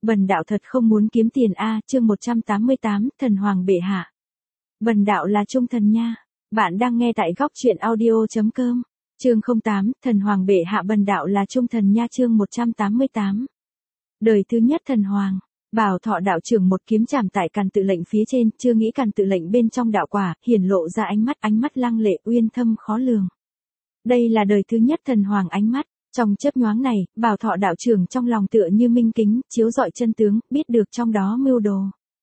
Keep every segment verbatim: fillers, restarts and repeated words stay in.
bần đạo thật không muốn kiếm tiền a, chương một trăm tám mươi tám, thần hoàng bệ hạ. Bần đạo là trung thần nha. Bạn đang nghe tại góc truyện audio chấm com. Chương không tám, thần hoàng bệ hạ, bần đạo là trung thần nha, chương một trăm tám mươi tám. Đời thứ nhất thần hoàng. Bảo Thọ đạo trưởng một kiếm chạm tại càn tự lệnh phía trên, chưa nghĩ càn tự lệnh bên trong đạo quả, hiển lộ ra ánh mắt, ánh mắt lăng lệ uyên thâm khó lường. Đây là đời thứ nhất thần hoàng ánh mắt. Trong chớp nhoáng này, Bảo Thọ đạo trưởng trong lòng tựa như minh kính, chiếu rọi chân tướng, biết được trong đó mưu đồ.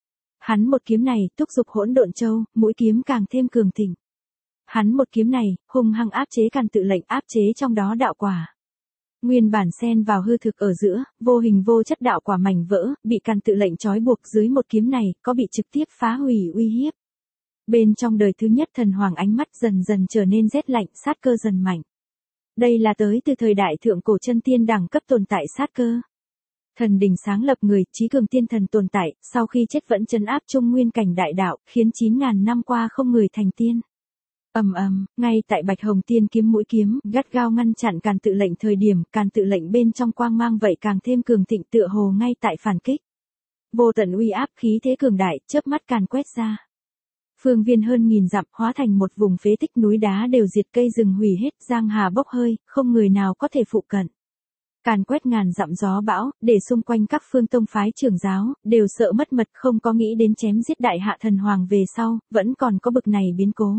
Hắn một kiếm này, thúc giục hỗn độn châu, mũi kiếm càng thêm cường thịnh. Hắn một kiếm này, hung hăng áp chế càn tự lệnh, áp chế trong đó đạo quả. Nguyên bản xen vào hư thực ở giữa, vô hình vô chất đạo quả mảnh vỡ, bị càn tự lệnh trói buộc dưới một kiếm này, có bị trực tiếp phá hủy uy hiếp. Bên trong đời thứ nhất thần hoàng ánh mắt dần dần trở nên rét lạnh, sát cơ dần mạnh. Đây là tới từ thời đại thượng cổ chân tiên đẳng cấp tồn tại sát cơ. Thần đình sáng lập người, trí cường tiên thần tồn tại, sau khi chết vẫn trấn áp trung nguyên cảnh đại đạo, khiến chín ngàn năm qua không người thành tiên. Ầm ầm, ngay tại Bạch Hồng Tiên kiếm mũi kiếm, gắt gao ngăn chặn càn tự lệnh thời điểm, càn tự lệnh bên trong quang mang vậy càng thêm cường thịnh, tựa hồ ngay tại phản kích. Vô tận uy áp khí thế cường đại, chớp mắt càn quét ra. Phương viên hơn nghìn dặm, hóa thành một vùng phế tích, núi đá đều diệt, cây rừng hủy hết, giang hà bốc hơi, không người nào có thể phụ cận. Càn quét ngàn dặm gió bão, để xung quanh các phương tông phái trưởng giáo, đều sợ mất mật, không có nghĩ đến chém giết đại hạ thần hoàng về sau, vẫn còn có bực này biến cố.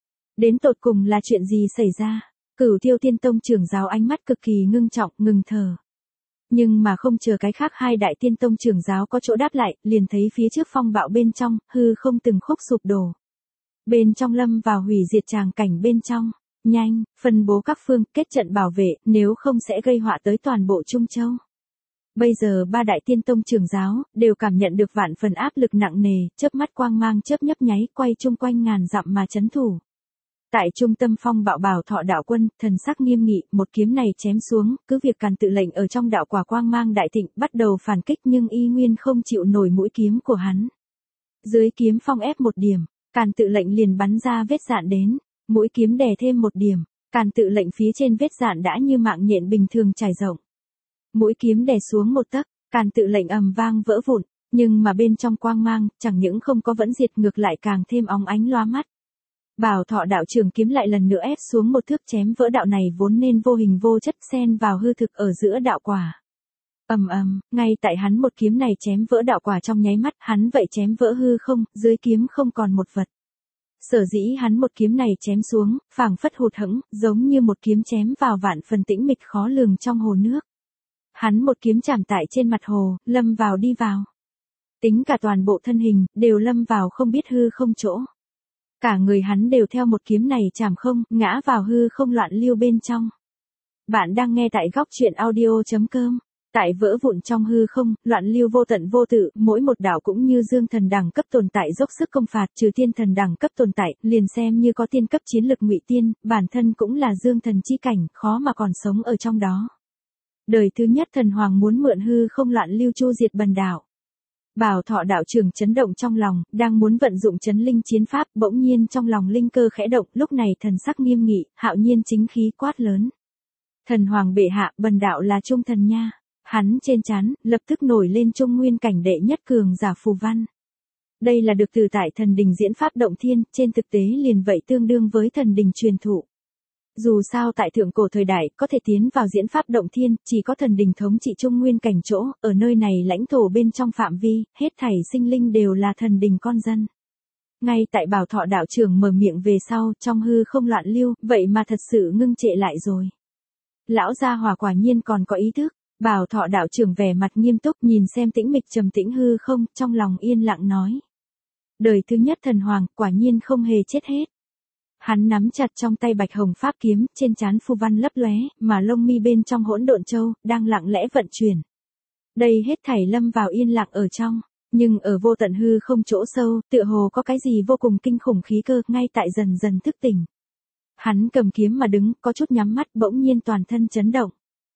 Đến tột cùng là chuyện gì xảy ra? Cửu Tiêu Tiên Tông trưởng giáo ánh mắt cực kỳ ngưng trọng, ngừng thở. Nhưng mà không chờ cái khác, hai đại tiên tông trưởng giáo có chỗ đáp lại, liền thấy phía trước phong bạo bên trong, hư không từng khúc sụp đổ. Bên trong lâm vào hủy diệt tràng cảnh bên trong. Nhanh, phân bố các phương, kết trận bảo vệ, nếu không sẽ gây họa tới toàn bộ Trung Châu. Bây giờ ba đại tiên tông trưởng giáo, đều cảm nhận được vạn phần áp lực nặng nề, chớp mắt quang mang chớp nhấp nháy, quay chung quanh ngàn dặm mà chấn thủ. Tại trung tâm phong bạo Bảo Thọ đạo quân, thần sắc nghiêm nghị, một kiếm này chém xuống, cứ việc càn tự lệnh ở trong đạo quả quang mang đại thịnh, bắt đầu phản kích nhưng y nguyên không chịu nổi mũi kiếm của hắn. Dưới kiếm phong ép một điểm, càn tự lệnh liền bắn ra vết dạn đến, mũi kiếm đè thêm một điểm, càn tự lệnh phía trên vết dạn đã như mạng nhện bình thường trải rộng. Mũi kiếm đè xuống một tấc, càn tự lệnh ầm vang vỡ vụn, nhưng mà bên trong quang mang, chẳng những không có vẫn diệt, ngược lại càng thêm óng ánh lóa mắt. Bảo Thọ đạo trưởng kiếm lại lần nữa ép xuống một thước, chém vỡ đạo này vốn nên vô hình vô chất, xen vào hư thực ở giữa đạo quả. Ầm ầm, ngay tại hắn một kiếm này chém vỡ đạo quả trong nháy mắt, hắn vậy chém vỡ hư không, dưới kiếm không còn một vật. Sở dĩ hắn một kiếm này chém xuống, phảng phất hụt hẫng, giống như một kiếm chém vào vạn phần tĩnh mịch khó lường trong hồ nước. Hắn một kiếm chạm tại trên mặt hồ, lâm vào đi vào. Tính cả toàn bộ thân hình, đều lâm vào không biết hư không chỗ. Cả người hắn đều theo một kiếm này chạm không, ngã vào hư không loạn lưu bên trong. Bạn đang nghe tại góc truyện audio chấm com. Tại vỡ vụn trong hư không, loạn lưu vô tận vô tự, mỗi một đạo cũng như dương thần đẳng cấp tồn tại dốc sức công phạt, trừ tiên thần đẳng cấp tồn tại, liền xem như có tiên cấp chiến lực ngụy tiên, bản thân cũng là dương thần chi cảnh, khó mà còn sống ở trong đó. Đời thứ nhất thần hoàng muốn mượn hư không loạn lưu chu diệt bần đạo. Bảo Thọ đạo trưởng chấn động trong lòng, đang muốn vận dụng chấn linh chiến pháp, bỗng nhiên trong lòng linh cơ khẽ động, lúc này thần sắc nghiêm nghị, hạo nhiên chính khí quát lớn. Thần hoàng bệ hạ, bần đạo là trung thần nha. Hắn trên trán, lập tức nổi lên trung nguyên cảnh đệ nhất cường giả phù văn. Đây là được từ tại thần đình diễn pháp động thiên, trên thực tế liền vậy tương đương với thần đình truyền thụ. Dù sao tại thượng cổ thời đại, có thể tiến vào diễn pháp động thiên, chỉ có thần đình thống trị trung nguyên cảnh chỗ, ở nơi này lãnh thổ bên trong phạm vi, hết thảy sinh linh đều là thần đình con dân. Ngay tại Bảo Thọ đạo trưởng mở miệng về sau, trong hư không loạn lưu, vậy mà thật sự ngưng trệ lại rồi. Lão gia hỏa quả nhiên còn có ý thức. Bảo Thọ đạo trưởng vẻ mặt nghiêm túc, nhìn xem tĩnh mịch trầm tĩnh hư không, trong lòng yên lặng nói. Đời thứ nhất thần hoàng, quả nhiên không hề chết hết. Hắn nắm chặt trong tay Bạch Hồng pháp kiếm, trên trán phù văn lấp lóe, mà lông mi bên trong hỗn độn châu, đang lặng lẽ vận chuyển. Đây hết thảy lâm vào yên lặng ở trong, nhưng ở vô tận hư không chỗ sâu, tựa hồ có cái gì vô cùng kinh khủng khí cơ, ngay tại dần dần thức tỉnh. Hắn cầm kiếm mà đứng, có chút nhắm mắt, bỗng nhiên toàn thân chấn động.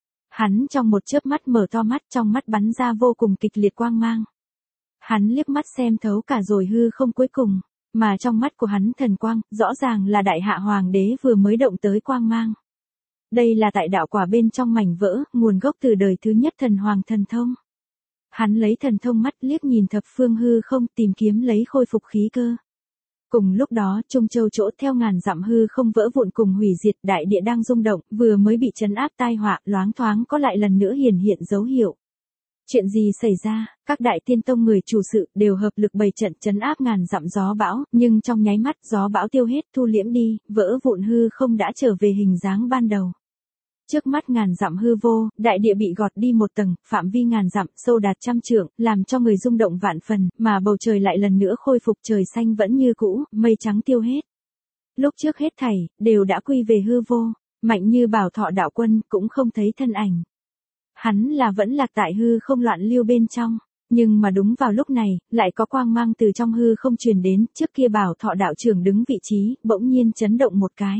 Hắn trong một chớp mắt mở to mắt, trong mắt bắn ra vô cùng kịch liệt quang mang. Hắn liếc mắt xem thấu cả rồi hư không cuối cùng, mà trong mắt của hắn thần quang, rõ ràng là đại hạ hoàng đế vừa mới động tới quang mang. Đây là tại đạo quả bên trong mảnh vỡ, nguồn gốc từ đời thứ nhất thần hoàng thần thông. Hắn lấy thần thông mắt liếc nhìn thập phương hư không tìm kiếm lấy khôi phục khí cơ. Cùng lúc đó Trung Châu chỗ theo ngàn dặm hư không vỡ vụn cùng hủy diệt, đại địa đang rung động, vừa mới bị trấn áp tai họa, loáng thoáng có lại lần nữa hiển hiện dấu hiệu. Chuyện gì xảy ra, các đại tiên tông người chủ sự đều hợp lực bày trận trấn áp ngàn dặm gió bão, nhưng trong nháy mắt gió bão tiêu hết thu liễm đi, vỡ vụn hư không đã trở về hình dáng ban đầu. Trước mắt ngàn dặm hư vô, đại địa bị gọt đi một tầng, phạm vi ngàn dặm sâu đạt trăm trượng, làm cho người rung động vạn phần, mà bầu trời lại lần nữa khôi phục trời xanh vẫn như cũ, mây trắng tiêu hết. Lúc trước hết thảy, đều đã quy về hư vô, Mạnh Như Bảo Thọ đạo quân cũng không thấy thân ảnh. Hắn là vẫn lạc tại hư không loạn lưu bên trong, nhưng mà đúng vào lúc này, lại có quang mang từ trong hư không truyền đến, trước kia Bảo Thọ đạo trưởng đứng vị trí, bỗng nhiên chấn động một cái.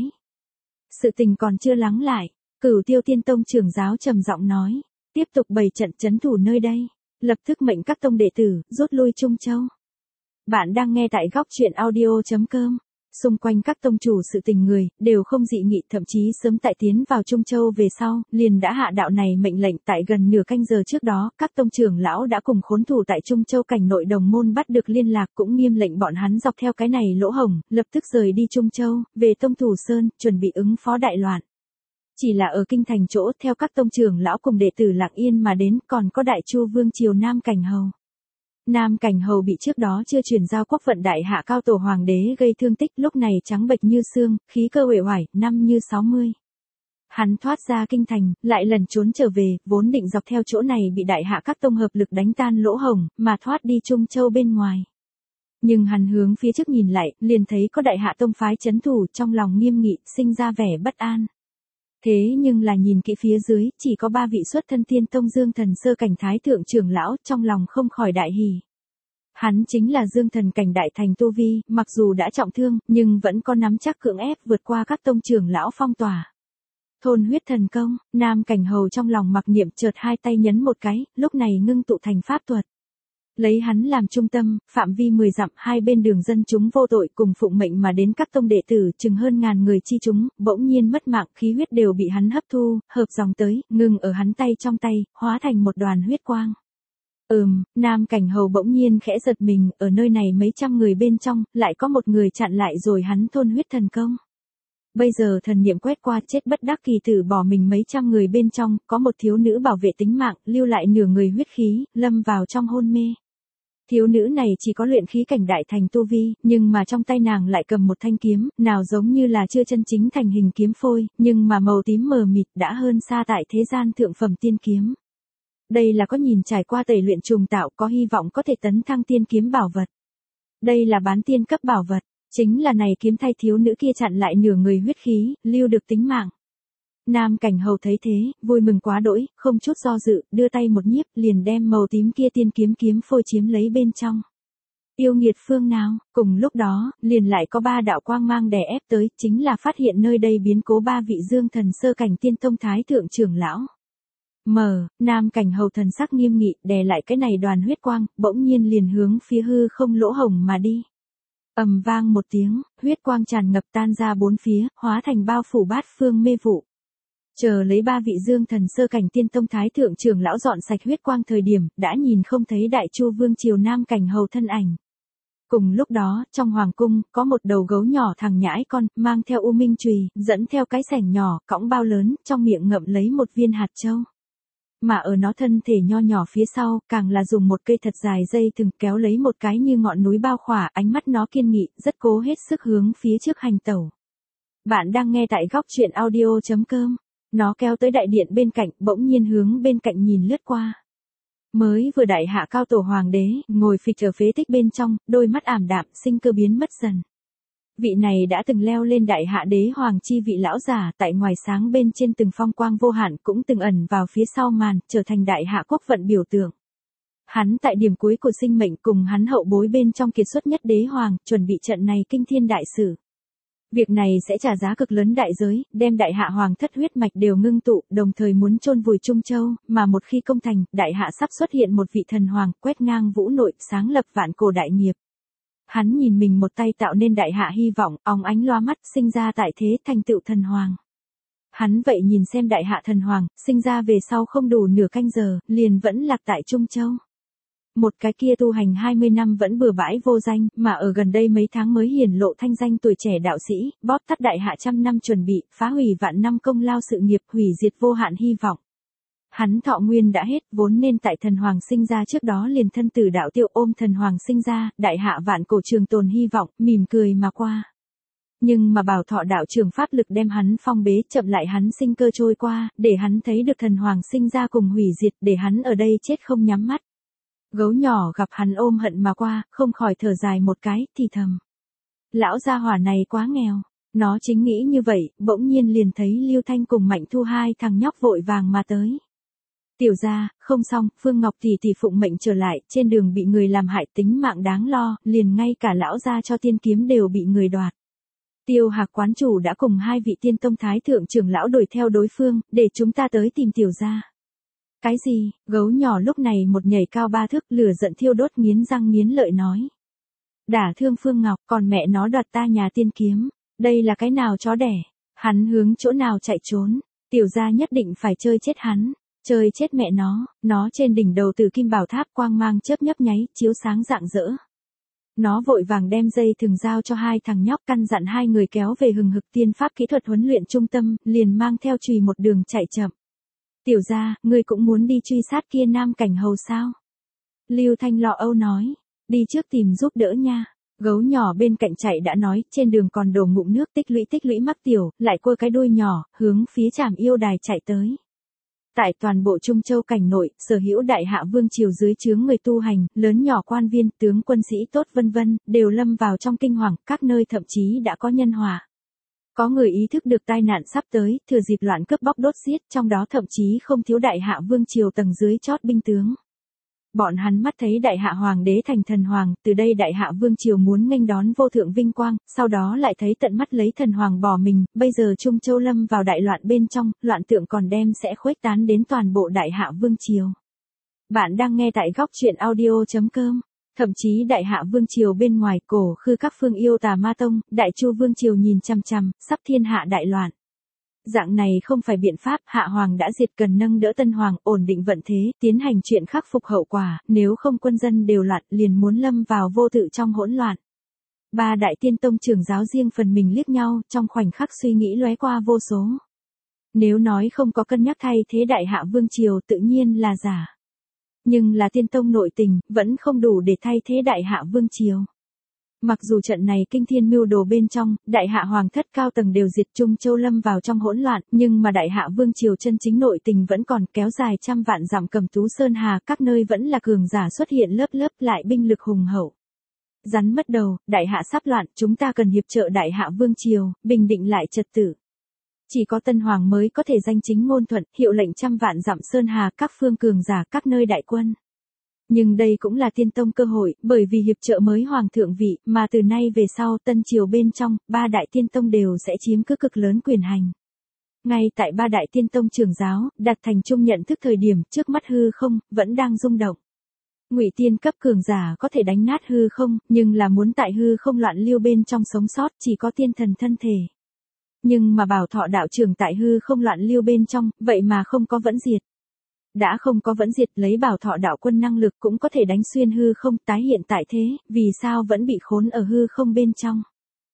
Sự tình còn chưa lắng lại. Cửu Tiêu Tiên Tông trưởng giáo trầm giọng nói, tiếp tục bày trận trấn thủ nơi đây, lập tức mệnh các tông đệ tử rút lui Trung Châu. Bạn đang nghe tại góc truyện audio chấm com. Xung quanh các tông chủ sự tình người đều không dị nghị, thậm chí sớm tại tiến vào Trung Châu về sau, liền đã hạ đạo này mệnh lệnh. Tại gần nửa canh giờ trước đó, các tông trưởng lão đã cùng khốn thủ tại Trung Châu cảnh nội đồng môn bắt được liên lạc, cũng nghiêm lệnh bọn hắn dọc theo cái này lỗ hổng, lập tức rời đi Trung Châu, về Tông Thủ Sơn, chuẩn bị ứng phó đại loạn. Chỉ là ở kinh thành chỗ, theo các tông trưởng lão cùng đệ tử lặng yên mà đến, còn có Đại Chu vương triều Nam Cảnh Hầu. Nam Cảnh Hầu bị trước đó chưa truyền giao quốc vận đại hạ cao tổ hoàng đế gây thương tích, lúc này trắng bệch như xương, khí cơ uể oải, năm như sáu mươi. Hắn thoát ra kinh thành, lại lần trốn trở về, vốn định dọc theo chỗ này bị đại hạ các tông hợp lực đánh tan lỗ hổng, mà thoát đi Trung Châu bên ngoài. Nhưng hắn hướng phía trước nhìn lại, liền thấy có đại hạ tông phái trấn thủ, trong lòng nghiêm nghị, sinh ra vẻ bất an. Thế nhưng là nhìn kỹ phía dưới, chỉ có ba vị xuất thân tiên tông Dương Thần sơ cảnh thái thượng trưởng lão, trong lòng không khỏi đại hỉ. Hắn chính là Dương Thần cảnh đại thành tu vi, mặc dù đã trọng thương, nhưng vẫn có nắm chắc cưỡng ép vượt qua các tông trưởng lão phong tỏa. Thôn huyết thần công, Nam Cảnh Hầu trong lòng mặc niệm, chợt hai tay nhấn một cái, lúc này ngưng tụ thành pháp thuật. Lấy hắn làm trung tâm, phạm vi mười dặm, hai bên đường dân chúng vô tội cùng phụng mệnh mà đến các tông đệ tử chừng hơn ngàn người chi chúng, bỗng nhiên mất mạng, khí huyết đều bị hắn hấp thu, hợp dòng tới, ngừng ở hắn tay trong tay, hóa thành một đoàn huyết quang. Ừm, Nam Cảnh Hầu bỗng nhiên khẽ giật mình, ở nơi này mấy trăm người bên trong, lại có một người chặn lại rồi hắn thôn huyết thần công. Bây giờ thần niệm quét qua, chết bất đắc kỳ tử bỏ mình mấy trăm người bên trong, có một thiếu nữ bảo vệ tính mạng, lưu lại nửa người huyết khí, lâm vào trong hôn mê. Thiếu nữ này chỉ có luyện khí cảnh đại thành tu vi, nhưng mà trong tay nàng lại cầm một thanh kiếm, nào giống như là chưa chân chính thành hình kiếm phôi, nhưng mà màu tím mờ mịt đã hơn xa tại thế gian thượng phẩm tiên kiếm. Đây là có nhìn trải qua tẩy luyện trùng tạo, có hy vọng có thể tấn thăng tiên kiếm bảo vật. Đây là bán tiên cấp bảo vật, chính là này kiếm thay thiếu nữ kia chặn lại nửa người huyết khí, lưu được tính mạng. Nam Cảnh Hầu thấy thế, vui mừng quá đỗi, không chút do dự, đưa tay một nhiếp, liền đem màu tím kia tiên kiếm kiếm phôi chiếm lấy bên trong. Yêu nghiệt phương nào, cùng lúc đó, liền lại có ba đạo quang mang đè ép tới, chính là phát hiện nơi đây biến cố ba vị Dương Thần sơ cảnh tiên tông thái thượng trưởng lão. Mở, Nam Cảnh Hầu thần sắc nghiêm nghị, đè lại cái này đoàn huyết quang, bỗng nhiên liền hướng phía hư không lỗ hổng mà đi. Ầm vang một tiếng, huyết quang tràn ngập tan ra bốn phía, hóa thành bao phủ bát phương mê vụ. Chờ lấy ba vị Dương Thần sơ cảnh tiên tông thái thượng trưởng lão dọn sạch huyết quang thời điểm, đã nhìn không thấy Đại Chu vương triều Nam Cảnh Hầu thân ảnh. Cùng lúc đó, trong hoàng cung, có một đầu gấu nhỏ thằng nhãi con, mang theo u minh chùy, dẫn theo cái sẻng nhỏ, cõng bao lớn, trong miệng ngậm lấy một viên hạt châu. Mà ở nó thân thể nho nhỏ phía sau, càng là dùng một cây thật dài dây thừng kéo lấy một cái như ngọn núi bao khỏa, ánh mắt nó kiên nghị, rất cố hết sức hướng phía trước hành tẩu. Bạn đang nghe tại góc truyện audio chấm com. Nó kéo tới đại điện bên cạnh, bỗng nhiên hướng bên cạnh nhìn lướt qua. Mới vừa đại hạ cao tổ hoàng đế, ngồi phịch ở phế tích bên trong, đôi mắt ảm đạm, sinh cơ biến mất dần. Vị này đã từng leo lên đại hạ đế hoàng chi vị lão giả, tại ngoài sáng bên trên từng phong quang vô hạn, cũng từng ẩn vào phía sau màn, trở thành đại hạ quốc vận biểu tượng. Hắn tại điểm cuối của sinh mệnh cùng hắn hậu bối bên trong kiệt xuất nhất đế hoàng, chuẩn bị trận này kinh thiên đại sự. Việc này sẽ trả giá cực lớn đại giới, đem đại hạ hoàng thất huyết mạch đều ngưng tụ, đồng thời muốn chôn vùi Trung Châu, mà một khi công thành, đại hạ sắp xuất hiện một vị thần hoàng, quét ngang vũ nội, sáng lập vạn cổ đại nghiệp. Hắn nhìn mình một tay tạo nên đại hạ hy vọng, óng ánh loa mắt, sinh ra tại thế, thành tựu thần hoàng. Hắn vậy nhìn xem đại hạ thần hoàng, sinh ra về sau không đủ nửa canh giờ, liền vẫn lạc tại Trung Châu. một cái kia tu hành hai mươi năm vẫn bừa bãi vô danh, mà ở gần đây mấy tháng mới hiển lộ thanh danh tuổi trẻ đạo sĩ, bóp tắt đại hạ trăm năm chuẩn bị, phá hủy vạn năm công lao sự nghiệp, hủy diệt vô hạn hy vọng. Hắn thọ nguyên đã hết, vốn nên tại thần hoàng sinh ra trước đó liền thân tử đạo tiêu, ôm thần hoàng sinh ra, đại hạ vạn cổ trường tồn hy vọng, mỉm cười mà qua. Nhưng mà bảo thọ đạo trường pháp lực đem hắn phong bế, chậm lại hắn sinh cơ trôi qua, để hắn thấy được thần hoàng sinh ra cùng hủy diệt, để hắn ở đây chết không nhắm mắt. Gấu nhỏ gặp hắn ôm hận mà qua, không khỏi thở dài một cái, thì thầm. Lão gia hỏa này quá nghèo. Nó chính nghĩ như vậy, bỗng nhiên liền thấy Lưu Thanh cùng Mạnh Thu hai thằng nhóc vội vàng mà tới. Tiểu gia, không xong, Phương Ngọc tỷ tỷ phụng mệnh trở lại, trên đường bị người làm hại tính mạng đáng lo, liền ngay cả lão gia cho tiên kiếm đều bị người đoạt. Tiêu Hạc quán chủ đã cùng hai vị tiên tông thái thượng trưởng lão đuổi theo đối phương, để chúng ta tới tìm tiểu gia. Cái gì? Gấu nhỏ lúc này một nhảy cao ba thước, lửa giận thiêu đốt, nghiến răng nghiến lợi nói. Đả thương Phương Ngọc, còn mẹ nó đoạt ta nhà tiên kiếm, đây là cái nào chó đẻ? Hắn hướng chỗ nào chạy trốn? Tiểu gia nhất định phải chơi chết hắn, chơi chết mẹ nó. Nó trên đỉnh đầu từ kim bảo tháp quang mang chớp nhấp nháy, chiếu sáng rạng rỡ. Nó vội vàng đem dây thừng giao cho hai thằng nhóc, căn dặn hai người kéo về hừng hực tiên pháp kỹ thuật huấn luyện trung tâm, liền mang theo chùy một đường chạy chậm. Tiểu gia, ngươi cũng muốn đi truy sát kia nam cảnh hầu sao? Lưu Thanh lo âu nói, đi trước tìm giúp đỡ nha. Gấu nhỏ bên cạnh chạy đã nói, trên đường còn đổ ngụm nước, tích lũy tích lũy mắc tiểu, lại quơ cái đuôi nhỏ, hướng phía Trảm Yêu Đài chạy tới. Tại toàn bộ Trung Châu cảnh nội, sở hữu đại hạ vương triều dưới trướng người tu hành, lớn nhỏ quan viên, tướng quân sĩ tốt vân vân, đều lâm vào trong kinh hoàng, các nơi thậm chí đã có nhân họa. Có người ý thức được tai nạn sắp tới, thừa dịp loạn cướp bóc đốt giết, trong đó thậm chí không thiếu đại hạ vương triều tầng dưới chót binh tướng. Bọn hắn mắt thấy đại hạ hoàng đế thành thần hoàng, từ đây đại hạ vương triều muốn nghênh đón vô thượng vinh quang, sau đó lại thấy tận mắt lấy thần hoàng bỏ mình, bây giờ Trung Châu lâm vào đại loạn bên trong, loạn tượng còn đem sẽ khuếch tán đến toàn bộ đại hạ vương triều. Bạn đang nghe tại góc truyện audio chấm com. Thậm chí đại hạ vương triều bên ngoài, cổ khư các phương yêu tà ma tông, đại chu vương triều nhìn chằm chằm, sắp thiên hạ đại loạn. Dạng này không phải biện pháp, hạ hoàng đã diệt, cần nâng đỡ tân hoàng, ổn định vận thế, tiến hành chuyện khắc phục hậu quả, nếu không quân dân đều loạn, liền muốn lâm vào vô tự trong hỗn loạn. Ba đại tiên tông trưởng giáo riêng phần mình liếc nhau, trong khoảnh khắc suy nghĩ lóe qua vô số. Nếu nói không có cân nhắc thay thế đại hạ vương triều tự nhiên là giả. Nhưng là tiên tông nội tình, vẫn không đủ để thay thế đại hạ vương triều. Mặc dù trận này kinh thiên mưu đồ bên trong, đại hạ hoàng thất cao tầng đều diệt, Trung Châu lâm vào trong hỗn loạn, nhưng mà đại hạ vương triều chân chính nội tình vẫn còn, kéo dài trăm vạn dặm Cầm Tú Sơn Hà, các nơi vẫn là cường giả xuất hiện lớp lớp, lại binh lực hùng hậu. Rắn mất đầu, đại hạ sắp loạn, chúng ta cần hiệp trợ đại hạ vương triều, bình định lại trật tự. Chỉ có tân hoàng mới có thể danh chính ngôn thuận, hiệu lệnh trăm vạn dặm Sơn Hà, các phương cường giả, các nơi đại quân. Nhưng đây cũng là tiên tông cơ hội, bởi vì hiệp trợ mới hoàng thượng vị, mà từ nay về sau tân triều bên trong, ba đại tiên tông đều sẽ chiếm cứ cực lớn quyền hành. Ngay tại ba đại tiên tông trưởng giáo, đặt thành chung nhận thức thời điểm, trước mắt hư không, vẫn đang rung động. Ngụy tiên cấp cường giả có thể đánh nát hư không, nhưng là muốn tại hư không loạn lưu bên trong sống sót, chỉ có tiên thần thân thể. Nhưng mà bảo thọ đạo trưởng tại hư không loạn lưu bên trong, vậy mà không có vẫn diệt. Đã không có vẫn diệt, lấy bảo thọ đạo quân năng lực cũng có thể đánh xuyên hư không, tái hiện tại thế, vì sao vẫn bị khốn ở hư không bên trong.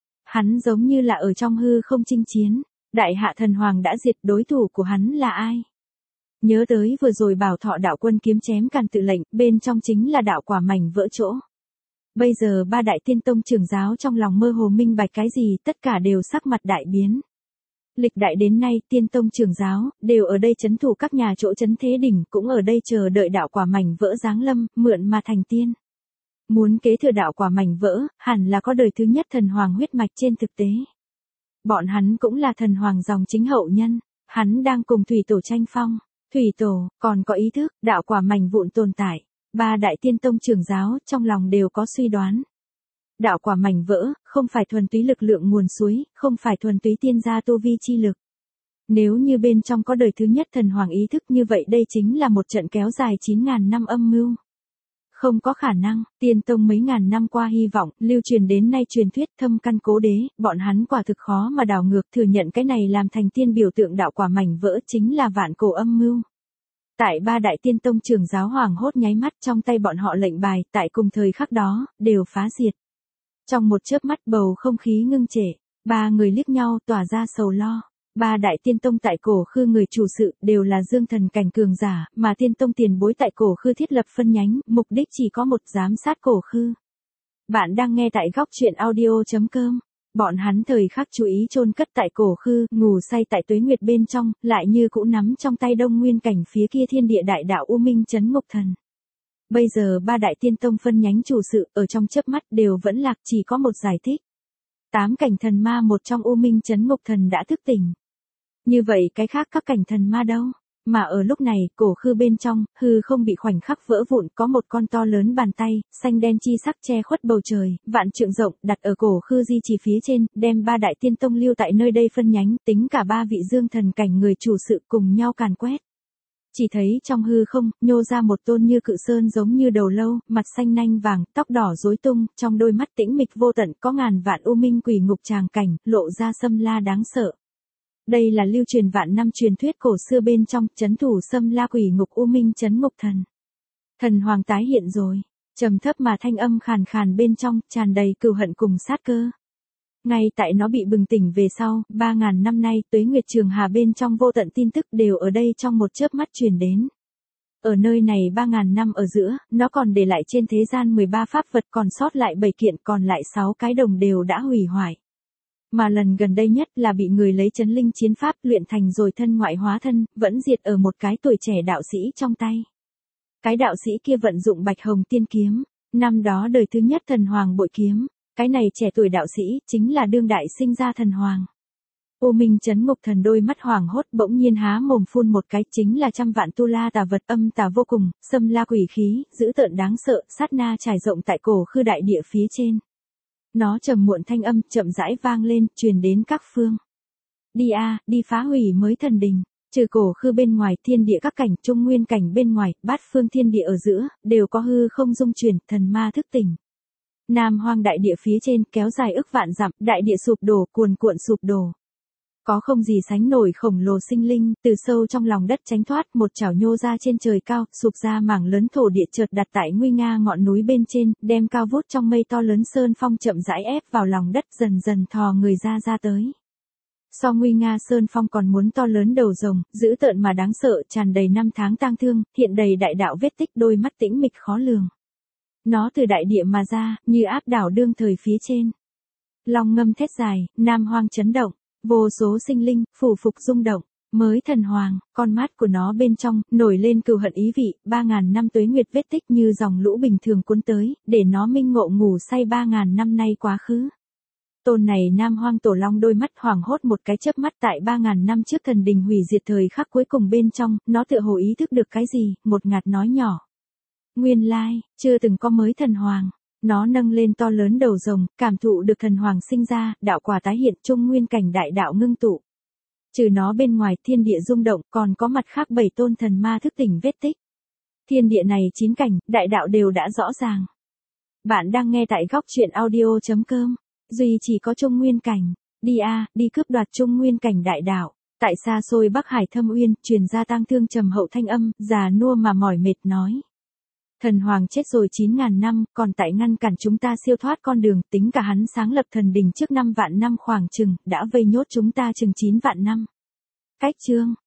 Hắn giống như là ở trong hư không chinh chiến, đại hạ thần hoàng đã diệt, đối thủ của hắn là ai? Nhớ tới vừa rồi bảo thọ đạo quân kiếm chém càn tự lệnh, bên trong chính là đạo quả mảnh vỡ chỗ. Bây giờ ba đại tiên tông trưởng giáo trong lòng mơ hồ minh bạch cái gì, tất cả đều sắc mặt đại biến. Lịch đại đến nay, tiên tông trưởng giáo, đều ở đây chấn thủ các nhà chỗ chấn thế đỉnh, cũng ở đây chờ đợi đạo quả mảnh vỡ giáng lâm, mượn mà thành tiên. Muốn kế thừa đạo quả mảnh vỡ, hẳn là có đời thứ nhất thần hoàng huyết mạch trên thực tế. Bọn hắn cũng là thần hoàng dòng chính hậu nhân, hắn đang cùng thủy tổ tranh phong. Thủy tổ, còn có ý thức, đạo quả mảnh vụn tồn tại. Ba đại tiên tông trưởng giáo, trong lòng đều có suy đoán. Đạo quả mảnh vỡ, không phải thuần túy lực lượng nguồn suối, không phải thuần túy tiên gia tu vi chi lực. Nếu như bên trong có đời thứ nhất thần hoàng ý thức như vậy, đây chính là một trận kéo dài chín ngàn năm âm mưu. Không có khả năng, tiên tông mấy ngàn năm qua hy vọng, lưu truyền đến nay truyền thuyết thâm căn cố đế, bọn hắn quả thực khó mà đảo ngược, thừa nhận cái này làm thành tiên biểu tượng đạo quả mảnh vỡ chính là vạn cổ âm mưu. Tại ba đại tiên tông trưởng giáo hoảng hốt nháy mắt trong tay bọn họ lệnh bài, tại cùng thời khắc đó, đều phá diệt. Trong một chớp mắt bầu không khí ngưng trệ, ba người liếc nhau tỏa ra sầu lo. Ba đại tiên tông tại cổ khư người chủ sự đều là dương thần cảnh cường giả, mà tiên tông tiền bối tại cổ khư thiết lập phân nhánh, mục đích chỉ có một giám sát cổ khư. Bạn đang nghe tại góc truyện audio.com. Bọn hắn thời khắc chú ý chôn cất tại cổ khư, ngủ say tại tuế nguyệt bên trong, lại như cũ nắm trong tay đông nguyên cảnh phía kia thiên địa đại đạo U Minh Chấn Ngục Thần. Bây giờ ba đại tiên tông phân nhánh chủ sự, ở trong chớp mắt đều vẫn lạc, chỉ có một giải thích. Tám cảnh thần ma một trong U Minh Chấn Ngục Thần đã thức tỉnh. Như vậy cái khác các cảnh thần ma đâu? Mà ở lúc này, cổ khư bên trong, hư không bị khoảnh khắc vỡ vụn, có một con to lớn bàn tay, xanh đen chi sắc che khuất bầu trời, vạn trượng rộng, đặt ở cổ khư di trì phía trên, đem ba đại tiên tông lưu tại nơi đây phân nhánh, tính cả ba vị dương thần cảnh người chủ sự cùng nhau càn quét. Chỉ thấy trong hư không, nhô ra một tôn như cự sơn giống như đầu lâu, mặt xanh nanh vàng, tóc đỏ rối tung, trong đôi mắt tĩnh mịch vô tận có ngàn vạn u minh quỷ ngục tràng cảnh, lộ ra xâm la đáng sợ. Đây là lưu truyền vạn năm truyền thuyết cổ xưa bên trong, chấn thủ xâm la quỷ ngục U Minh Chấn Ngục Thần. Thần hoàng tái hiện rồi, trầm thấp mà thanh âm khàn khàn bên trong, tràn đầy cừu hận cùng sát cơ. Ngay tại nó bị bừng tỉnh về sau, ba ngàn năm nay, tuế nguyệt trường hà bên trong vô tận tin tức đều ở đây trong một chớp mắt truyền đến. Ở nơi này ba ngàn năm ở giữa, nó còn để lại trên thế gian mười ba pháp vật, còn sót lại bảy kiện, còn lại sáu cái đồng đều đã hủy hoại. Mà lần gần đây nhất là bị người lấy chấn linh chiến pháp luyện thành rồi thân ngoại hóa thân, vẫn diệt ở một cái tuổi trẻ đạo sĩ trong tay. Cái đạo sĩ kia vận dụng bạch hồng tiên kiếm, năm đó đời thứ nhất thần hoàng bội kiếm, cái này trẻ tuổi đạo sĩ, chính là đương đại sinh ra thần hoàng. U Minh Chấn Ngục Thần đôi mắt hoàng hốt bỗng nhiên há mồm phun một cái, chính là trăm vạn tu la tà vật âm tà vô cùng, xâm la quỷ khí, dữ tợn đáng sợ, sát na trải rộng tại cổ khư đại địa phía trên. Nó trầm muộn thanh âm, chậm rãi vang lên, truyền đến các phương. Đi a, đi phá hủy mới thần đình, trừ cổ khư bên ngoài, thiên địa các cảnh, trung nguyên cảnh bên ngoài, bát phương thiên địa ở giữa, đều có hư không dung chuyển, thần ma thức tỉnh. Nam hoang đại địa phía trên, kéo dài ức vạn dặm, đại địa sụp đổ, cuồn cuộn sụp đổ. Có không gì sánh nổi khổng lồ sinh linh, từ sâu trong lòng đất tránh thoát, một chảo nhô ra trên trời cao, sụp ra mảng lớn thổ địa chợt đặt tại nguy nga ngọn núi bên trên, đem cao vút trong mây to lớn sơn phong chậm rãi ép vào lòng đất, dần dần thò người ra ra tới. So nguy nga sơn phong còn muốn to lớn đầu rồng, dữ tợn mà đáng sợ, tràn đầy năm tháng tang thương, hiện đầy đại đạo vết tích, đôi mắt tĩnh mịch khó lường. Nó từ đại địa mà ra, như áp đảo đương thời phía trên. Long ngâm thét dài, nam hoang chấn động. Vô số sinh linh, phủ phục rung động, mới thần hoàng, con mắt của nó bên trong, nổi lên cừu hận ý vị, ba ngàn năm tuế nguyệt vết tích như dòng lũ bình thường cuốn tới, để nó minh ngộ ngủ say ba ngàn năm nay quá khứ. Tôn này nam hoang tổ long đôi mắt hoàng hốt một cái chớp mắt tại ba ngàn năm trước thần đình hủy diệt thời khắc cuối cùng bên trong, nó tựa hồ ý thức được cái gì, một ngạt nói nhỏ. Nguyên lai, chưa từng có mới thần hoàng. Nó nâng lên to lớn đầu rồng, cảm thụ được thần hoàng sinh ra, đạo quả tái hiện, trung nguyên cảnh đại đạo ngưng tụ. Trừ nó bên ngoài, thiên địa rung động, còn có mặt khác bảy tôn thần ma thức tỉnh vết tích. Thiên địa này chín cảnh, đại đạo đều đã rõ ràng. Bạn đang nghe tại góc truyện audio.com. Duy chỉ có trung nguyên cảnh, đi a, đi cướp đoạt trung nguyên cảnh đại đạo. Tại xa xôi Bắc Hải Thâm Uyên, truyền ra tang thương trầm hậu thanh âm, già nua mà mỏi mệt nói. Thần hoàng chết rồi chín ngàn năm, còn tại ngăn cản chúng ta siêu thoát con đường, tính cả hắn sáng lập thần đình trước năm vạn năm khoảng chừng, đã vây nhốt chúng ta chừng chín vạn năm. Cách chương,